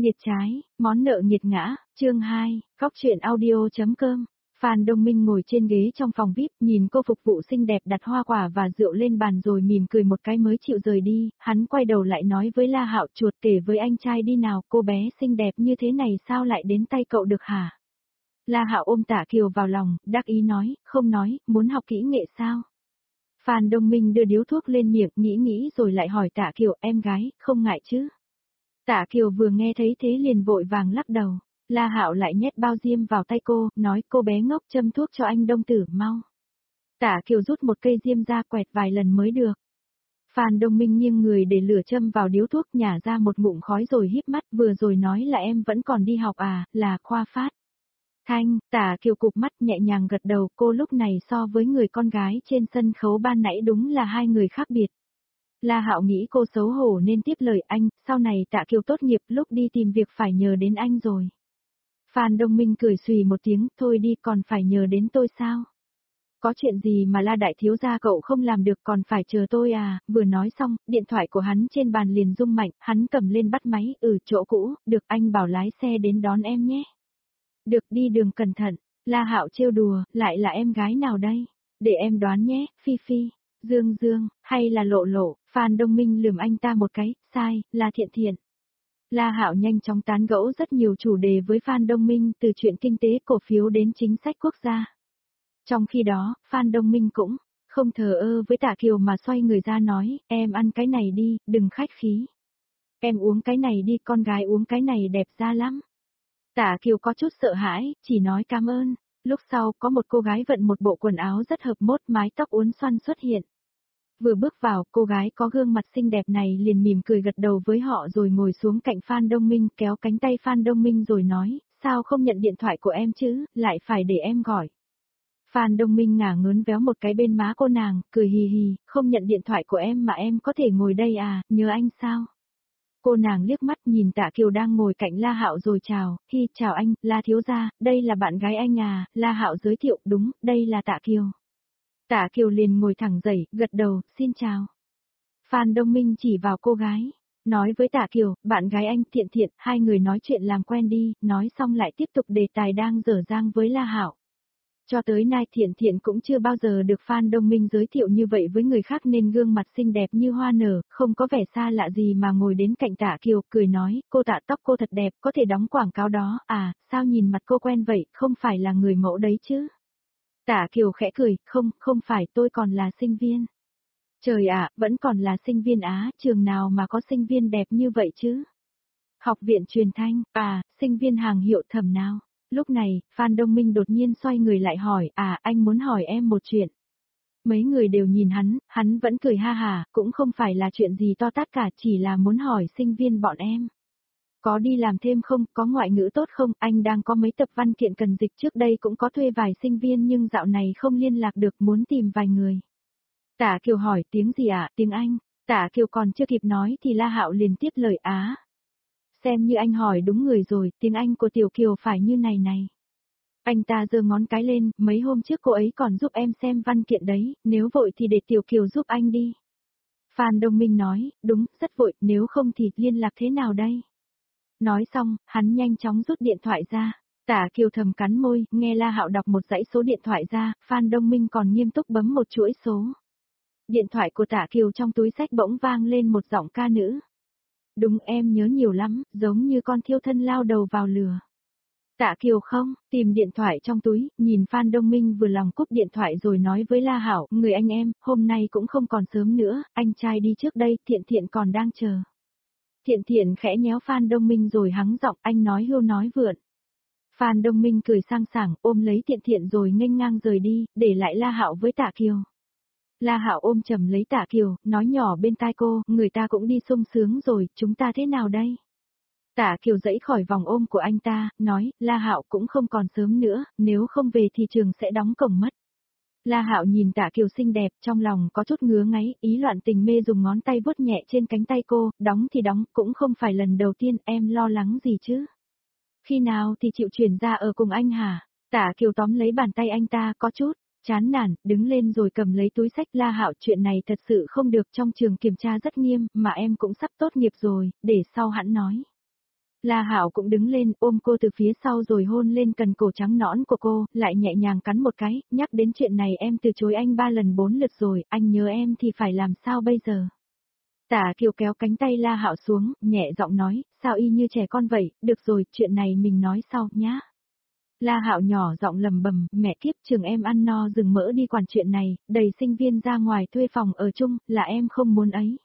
Nghiệt trái, món nợ nghiệt ngã, chương 2, góc truyện audio.com. Phan Đông Minh ngồi trên ghế trong phòng VIP, nhìn cô phục vụ xinh đẹp đặt hoa quả và rượu lên bàn rồi mỉm cười một cái mới chịu rời đi, hắn quay đầu lại nói với La Hạo chuột kể với anh trai đi nào, cô bé xinh đẹp như thế này sao lại đến tay cậu được hả? La Hạo ôm Tạ Kiều vào lòng, đắc ý nói, không nói, muốn học kỹ nghệ sao? Phan Đông Minh đưa điếu thuốc lên miệng, nghĩ rồi lại hỏi Tạ Kiều, em gái, không ngại chứ? Tạ Kiều vừa nghe thấy thế liền vội vàng lắc đầu. La Hạo lại nhét bao diêm vào tay cô, nói cô bé ngốc châm thuốc cho anh Đông Tử mau. Tạ Kiều rút một cây diêm ra quẹt vài lần mới được. Phan Đông Minh nghiêng người để lửa châm vào điếu thuốc, nhả ra một ngụm khói rồi híp mắt, vừa rồi nói là em vẫn còn đi học à, là khoa phát. Thanh, Tạ Kiều cụp mắt nhẹ nhàng gật đầu, cô lúc này so với người con gái trên sân khấu ban nãy đúng là hai người khác biệt. La Hạo nghĩ cô xấu hổ nên tiếp lời anh, sau này Tạ Kiều tốt nghiệp lúc đi tìm việc phải nhờ đến anh rồi. Phan Đông Minh cười xùy một tiếng, thôi đi còn phải nhờ đến tôi sao? Có chuyện gì mà La đại thiếu gia cậu không làm được còn phải chờ tôi à? Vừa nói xong, điện thoại của hắn trên bàn liền rung mạnh, hắn cầm lên bắt máy, chỗ cũ, được anh bảo lái xe đến đón em nhé. Được đi đường cẩn thận, La Hạo trêu đùa, lại là em gái nào đây? Để em đoán nhé, Phi Phi. Dương Dương, hay là Lộ Lộ? Phan Đông Minh lườm anh ta một cái, sai, là Thiện Thiện. La Hạo nhanh chóng tán gẫu rất nhiều chủ đề với Phan Đông Minh, từ chuyện kinh tế cổ phiếu đến chính sách quốc gia. Trong khi đó, Phan Đông Minh cũng không thờ ơ với Tạ Kiều mà xoay người ra nói, em ăn cái này đi, đừng khách khí. Em uống cái này đi, con gái uống cái này đẹp da lắm. Tạ Kiều có chút sợ hãi, chỉ nói cảm ơn. Lúc sau có một cô gái vận một bộ quần áo rất hợp mốt, mái tóc uốn xoăn xuất hiện. Vừa bước vào, cô gái có gương mặt xinh đẹp này liền mỉm cười gật đầu với họ rồi ngồi xuống cạnh Phan Đông Minh, kéo cánh tay Phan Đông Minh rồi nói, sao không nhận điện thoại của em chứ, lại phải để em gọi. Phan Đông Minh ngả ngớn véo một cái bên má cô nàng, cười hì hì, không nhận điện thoại của em mà em có thể ngồi đây à, nhớ anh sao? Cô nàng liếc mắt nhìn Tạ Kiều đang ngồi cạnh La Hạo rồi chào, chào anh, La thiếu gia, đây là bạn gái anh à, La Hạo giới thiệu, đúng, đây là Tạ Kiều. Tạ Kiều liền ngồi thẳng dậy, gật đầu, xin chào. Phan Đông Minh chỉ vào cô gái, nói với Tạ Kiều, bạn gái anh Thiện Thiện, hai người nói chuyện làm quen đi, nói xong lại tiếp tục đề tài đang dở dang với La Hạo. Cho tới nay Thiện Thiện cũng chưa bao giờ được Phan Đông Minh giới thiệu như vậy với người khác nên gương mặt xinh đẹp như hoa nở, không có vẻ xa lạ gì mà ngồi đến cạnh Tạ Kiều, cười nói, cô Tạ tóc cô thật đẹp, có thể đóng quảng cáo đó, à, sao nhìn mặt cô quen vậy, không phải là người mẫu đấy chứ? Tạ Kiều khẽ cười, không phải tôi còn là sinh viên. Trời ạ, vẫn còn là sinh viên á, trường nào mà có sinh viên đẹp như vậy chứ? Học viện truyền thanh, sinh viên hàng hiệu Thẩm nào? Lúc này, Phan Đông Minh đột nhiên xoay người lại hỏi, anh muốn hỏi em một chuyện. Mấy người đều nhìn hắn vẫn cười ha hả, cũng không phải là chuyện gì to tát cả, chỉ là muốn hỏi sinh viên bọn em. Có đi làm thêm không, có ngoại ngữ tốt không, anh đang có mấy tập văn kiện cần dịch, trước đây cũng có thuê vài sinh viên nhưng dạo này không liên lạc được, muốn tìm vài người. Tạ Kiều hỏi, tiếng gì ạ, tiếng Anh. Tạ Kiều còn chưa kịp nói thì La Hạo liền tiếp lời, xem như anh hỏi đúng người rồi, tiếng Anh của Tiểu Kiều phải như này này. Anh ta giơ ngón cái lên, mấy hôm trước cô ấy còn giúp em xem văn kiện đấy, nếu vội thì để Tiểu Kiều giúp anh đi. Phan Đông Minh nói, đúng, rất vội, nếu không thì liên lạc thế nào đây? Nói xong, hắn nhanh chóng rút điện thoại ra. Tạ Kiều thầm cắn môi, nghe La Hạo đọc một dãy số điện thoại ra, Phan Đông Minh còn nghiêm túc bấm một chuỗi số. Điện thoại của Tạ Kiều trong túi xách bỗng vang lên một giọng ca nữ. Đúng em nhớ nhiều lắm, giống như con thiêu thân lao đầu vào lửa. Tạ Kiều không, tìm điện thoại trong túi, nhìn Phan Đông Minh vừa lòng cúp điện thoại rồi nói với La Hạo, người anh em, hôm nay cũng không còn sớm nữa, anh trai đi trước đây, Thiện Thiện còn đang chờ. Thiện Thiện khẽ nhéo Phan Đông Minh rồi hắng giọng, anh nói hưu nói vượn. Phan Đông Minh cười sang sảng, ôm lấy Thiện Thiện rồi nghênh ngang rời đi, để lại La Hạo với Tạ Kiều. La Hạo ôm chầm lấy Tạ Kiều, nói nhỏ bên tai cô, người ta cũng đi sung sướng rồi, chúng ta thế nào đây? Tạ Kiều dãy khỏi vòng ôm của anh ta, nói, La Hạo cũng không còn sớm nữa, nếu không về thì trường sẽ đóng cổng mất. La Hạo nhìn Tạ Kiều xinh đẹp, trong lòng có chút ngứa ngáy, ý loạn tình mê dùng ngón tay vuốt nhẹ trên cánh tay cô, đóng thì đóng, cũng không phải lần đầu tiên, em lo lắng gì chứ? Khi nào thì chịu chuyển ra ở cùng anh hả? Tạ Kiều tóm lấy bàn tay anh ta, có chút chán nản, đứng lên rồi cầm lấy túi xách. La Hạo, chuyện này thật sự không được, trong trường kiểm tra rất nghiêm, mà em cũng sắp tốt nghiệp rồi, để sau hẵng nói. La Hạo cũng đứng lên, ôm cô từ phía sau rồi hôn lên cần cổ trắng nõn của cô, lại nhẹ nhàng cắn một cái, nhắc đến chuyện này em từ chối anh 3 lần 4 lượt rồi, anh nhớ em thì phải làm sao bây giờ? Tả Kiều kéo cánh tay La Hạo xuống, nhẹ giọng nói, sao y như trẻ con vậy, được rồi, chuyện này mình nói sau, nhá. La Hạo nhỏ giọng lầm bầm, mẹ kiếp trường em ăn no rừng mỡ đi quản chuyện này, đầy sinh viên ra ngoài thuê phòng ở chung, là em không muốn ấy.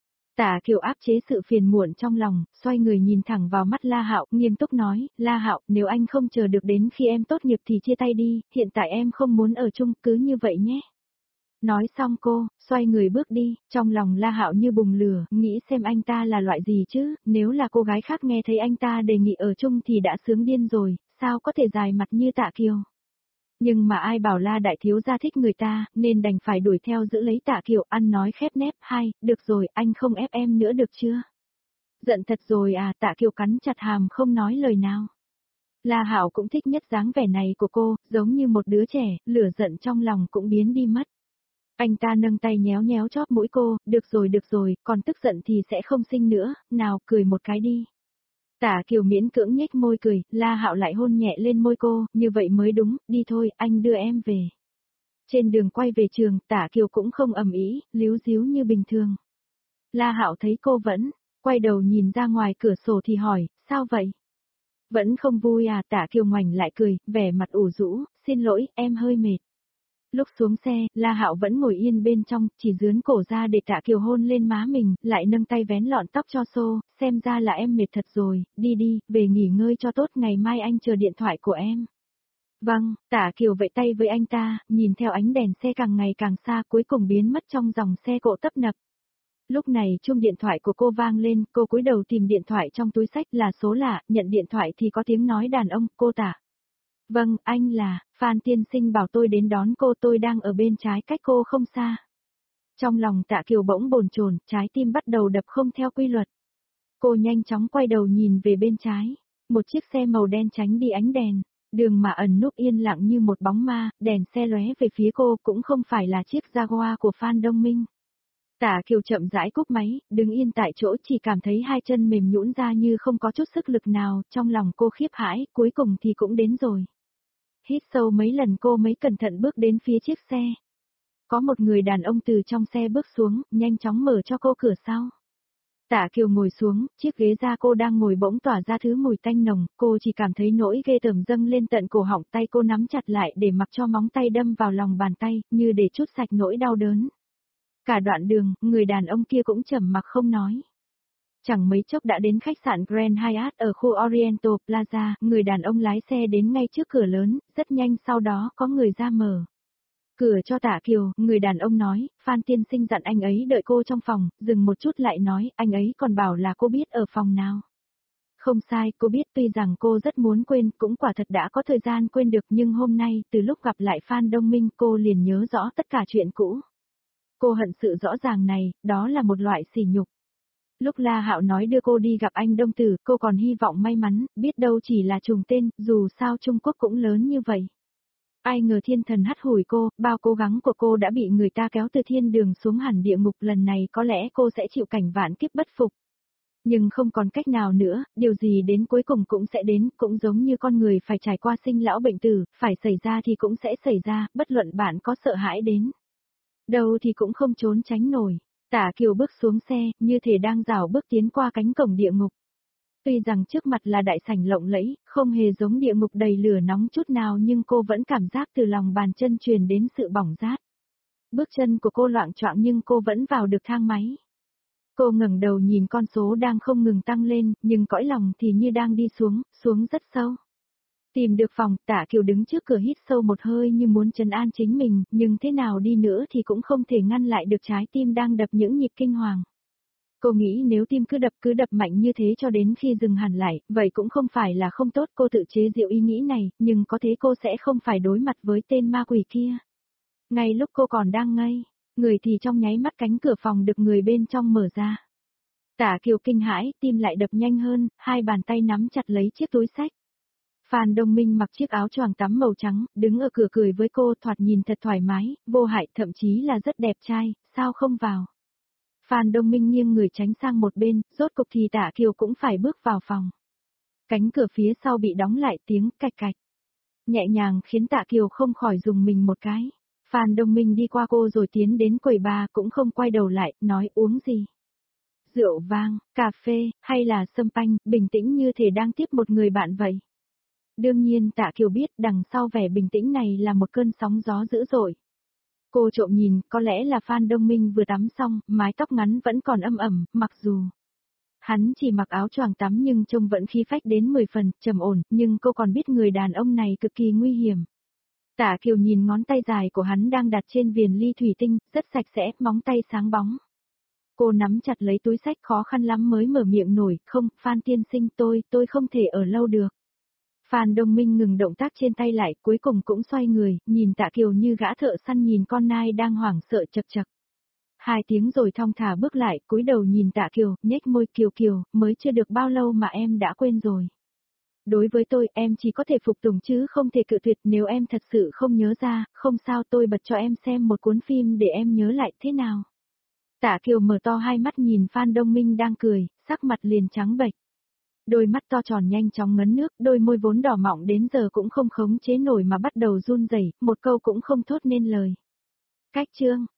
Tả Kiều áp chế sự phiền muộn trong lòng, xoay người nhìn thẳng vào mắt La Hạo, nghiêm túc nói, La Hạo, nếu anh không chờ được đến khi em tốt nghiệp thì chia tay đi, hiện tại em không muốn ở chung, cứ như vậy nhé. Nói xong cô, xoay người bước đi, trong lòng La Hạo như bùng lửa, nghĩ xem anh ta là loại gì chứ, nếu là cô gái khác nghe thấy anh ta đề nghị ở chung thì đã sướng điên rồi, sao có thể dài mặt như Tạ Kiều. Nhưng mà ai bảo La đại thiếu gia thích người ta, nên đành phải đuổi theo giữ lấy Tạ Kiều, ăn nói khép nép, được rồi, anh không ép em nữa được chưa? Giận thật rồi à, Tạ Kiều cắn chặt hàm không nói lời nào. La Hạo cũng thích nhất dáng vẻ này của cô, giống như một đứa trẻ, lửa giận trong lòng cũng biến đi mất. Anh ta nâng tay nhéo nhéo chóp mũi cô, được rồi, còn tức giận thì sẽ không sinh nữa, nào, cười một cái đi. Tả Kiều miễn cưỡng nhếch môi cười, La Hạo lại hôn nhẹ lên môi cô, như vậy mới đúng, đi thôi, anh đưa em về. Trên đường quay về trường, Tả Kiều cũng không ầm ĩ, líu díu như bình thường. La Hạo thấy cô vẫn, quay đầu nhìn ra ngoài cửa sổ thì hỏi, sao vậy? Vẫn không vui à, Tả Kiều ngoảnh lại cười, vẻ mặt ủ rũ, xin lỗi, em hơi mệt. Lúc xuống xe, La Hạo vẫn ngồi yên bên trong, chỉ dướn cổ ra để Tạ Kiều hôn lên má mình, lại nâng tay vén lọn tóc cho xô, xem ra là em mệt thật rồi, đi đi, về nghỉ ngơi cho tốt, ngày mai anh chờ điện thoại của em. Vâng, Tạ Kiều vẫy tay với anh ta, nhìn theo ánh đèn xe càng ngày càng xa cuối cùng biến mất trong dòng xe cộ tấp nập. Lúc này chuông điện thoại của cô vang lên, cô cúi đầu tìm điện thoại trong túi xách là số lạ, nhận điện thoại thì có tiếng nói đàn ông, cô Tạ. Vâng, anh là, Phan tiên sinh bảo tôi đến đón cô, tôi đang ở bên trái cách cô không xa. Trong lòng Tạ Kiều bỗng bồn chồn, trái tim bắt đầu đập không theo quy luật. Cô nhanh chóng quay đầu nhìn về bên trái, một chiếc xe màu đen tránh đi ánh đèn, đường mà ẩn núp yên lặng như một bóng ma, đèn xe lóe về phía cô cũng không phải là chiếc Jaguar của Phan Đông Minh. Tạ Kiều chậm rãi cúp máy, đứng yên tại chỗ chỉ cảm thấy hai chân mềm nhũn ra như không có chút sức lực nào, trong lòng cô khiếp hãi, cuối cùng thì cũng đến rồi. Hít sâu mấy lần cô mới cẩn thận bước đến phía chiếc xe. Có một người đàn ông từ trong xe bước xuống, nhanh chóng mở cho cô cửa sau. Tạ Kiều ngồi xuống, chiếc ghế da cô đang ngồi bỗng tỏa ra thứ mùi tanh nồng, cô chỉ cảm thấy nỗi ghê tởm dâng lên tận cổ họng, tay cô nắm chặt lại để mặc cho móng tay đâm vào lòng bàn tay, như để trút sạch nỗi đau đớn. Cả đoạn đường, người đàn ông kia cũng trầm mặc không nói. Chẳng mấy chốc đã đến khách sạn Grand Hyatt ở khu Oriental Plaza, người đàn ông lái xe đến ngay trước cửa lớn, rất nhanh sau đó có người ra mở cửa cho Tạ Kiều, người đàn ông nói, Phan tiên sinh dặn anh ấy đợi cô trong phòng, dừng một chút lại nói, anh ấy còn bảo là cô biết ở phòng nào. Không sai, cô biết tuy rằng cô rất muốn quên, cũng quả thật đã có thời gian quên được nhưng hôm nay, từ lúc gặp lại Phan Đông Minh cô liền nhớ rõ tất cả chuyện cũ. Cô hận sự rõ ràng này, đó là một loại sỉ nhục. Lúc La Hạo nói đưa cô đi gặp anh Đông Tử, cô còn hy vọng may mắn, biết đâu chỉ là trùng tên, dù sao Trung Quốc cũng lớn như vậy. Ai ngờ thiên thần hắt hủi cô, bao cố gắng của cô đã bị người ta kéo từ thiên đường xuống hẳn địa ngục, lần này có lẽ cô sẽ chịu cảnh vạn kiếp bất phục. Nhưng không còn cách nào nữa, điều gì đến cuối cùng cũng sẽ đến, cũng giống như con người phải trải qua sinh lão bệnh tử, phải xảy ra thì cũng sẽ xảy ra, bất luận bạn có sợ hãi đến đâu thì cũng không trốn tránh nổi. Tạ Kiều bước xuống xe, như thể đang rảo bước tiến qua cánh cổng địa ngục. Tuy rằng trước mặt là đại sảnh lộng lẫy, không hề giống địa ngục đầy lửa nóng chút nào nhưng cô vẫn cảm giác từ lòng bàn chân truyền đến sự bỏng rát. Bước chân của cô loạng choạng nhưng cô vẫn vào được thang máy. Cô ngẩng đầu nhìn con số đang không ngừng tăng lên, nhưng cõi lòng thì như đang đi xuống, xuống rất sâu. Tìm được phòng, Tạ Kiều đứng trước cửa hít sâu một hơi như muốn trấn an chính mình, nhưng thế nào đi nữa thì cũng không thể ngăn lại được trái tim đang đập những nhịp kinh hoàng. Cô nghĩ nếu tim cứ đập mạnh như thế cho đến khi dừng hẳn lại, vậy cũng không phải là không tốt, cô tự chế giễu ý nghĩ này, nhưng có thế cô sẽ không phải đối mặt với tên ma quỷ kia. Ngay lúc cô còn đang ngây, người thì trong nháy mắt cánh cửa phòng được người bên trong mở ra. Tạ Kiều kinh hãi, tim lại đập nhanh hơn, hai bàn tay nắm chặt lấy chiếc túi xách. Phan Đông Minh mặc chiếc áo choàng tắm màu trắng, đứng ở cửa cười với cô, thoạt nhìn thật thoải mái, vô hại, thậm chí là rất đẹp trai, sao không vào. Phan Đông Minh nghiêng người tránh sang một bên, rốt cục thì Tạ Kiều cũng phải bước vào phòng. Cánh cửa phía sau bị đóng lại, tiếng cạch cạch. Nhẹ nhàng khiến Tạ Kiều không khỏi dùng mình một cái. Phan Đông Minh đi qua cô rồi tiến đến quầy bar cũng không quay đầu lại, nói uống gì. Rượu vang, cà phê, hay là sâm panh, bình tĩnh như thể đang tiếp một người bạn vậy. Đương nhiên Tạ Kiều biết đằng sau vẻ bình tĩnh này là một cơn sóng gió dữ dội. Cô trộm nhìn, có lẽ là Phan Đông Minh vừa tắm xong, mái tóc ngắn vẫn còn âm ẩm, mặc dù hắn chỉ mặc áo choàng tắm nhưng trông vẫn khí phách đến 10 phần, trầm ổn, nhưng cô còn biết người đàn ông này cực kỳ nguy hiểm. Tạ Kiều nhìn ngón tay dài của hắn đang đặt trên viền ly thủy tinh, rất sạch sẽ, móng tay sáng bóng. Cô nắm chặt lấy túi xách khó khăn lắm mới mở miệng nổi, không, Phan tiên sinh tôi không thể ở lâu được. Phan Đông Minh ngừng động tác trên tay lại, cuối cùng cũng xoay người, nhìn Tạ Kiều như gã thợ săn nhìn con nai đang hoảng sợ chật chật. 2 tiếng rồi thong thả bước lại, cúi đầu nhìn Tạ Kiều, nhếch môi Kiều Kiều, mới chưa được bao lâu mà em đã quên rồi. Đối với tôi, em chỉ có thể phục tùng chứ không thể cự tuyệt, nếu em thật sự không nhớ ra, không sao tôi bật cho em xem một cuốn phim để em nhớ lại thế nào. Tạ Kiều mở to hai mắt nhìn Phan Đông Minh đang cười, sắc mặt liền trắng bệch. Đôi mắt to tròn nhanh chóng ngấn nước, đôi môi vốn đỏ mọng đến giờ cũng không khống chế nổi mà bắt đầu run rẩy, một câu cũng không thốt nên lời. Cách chương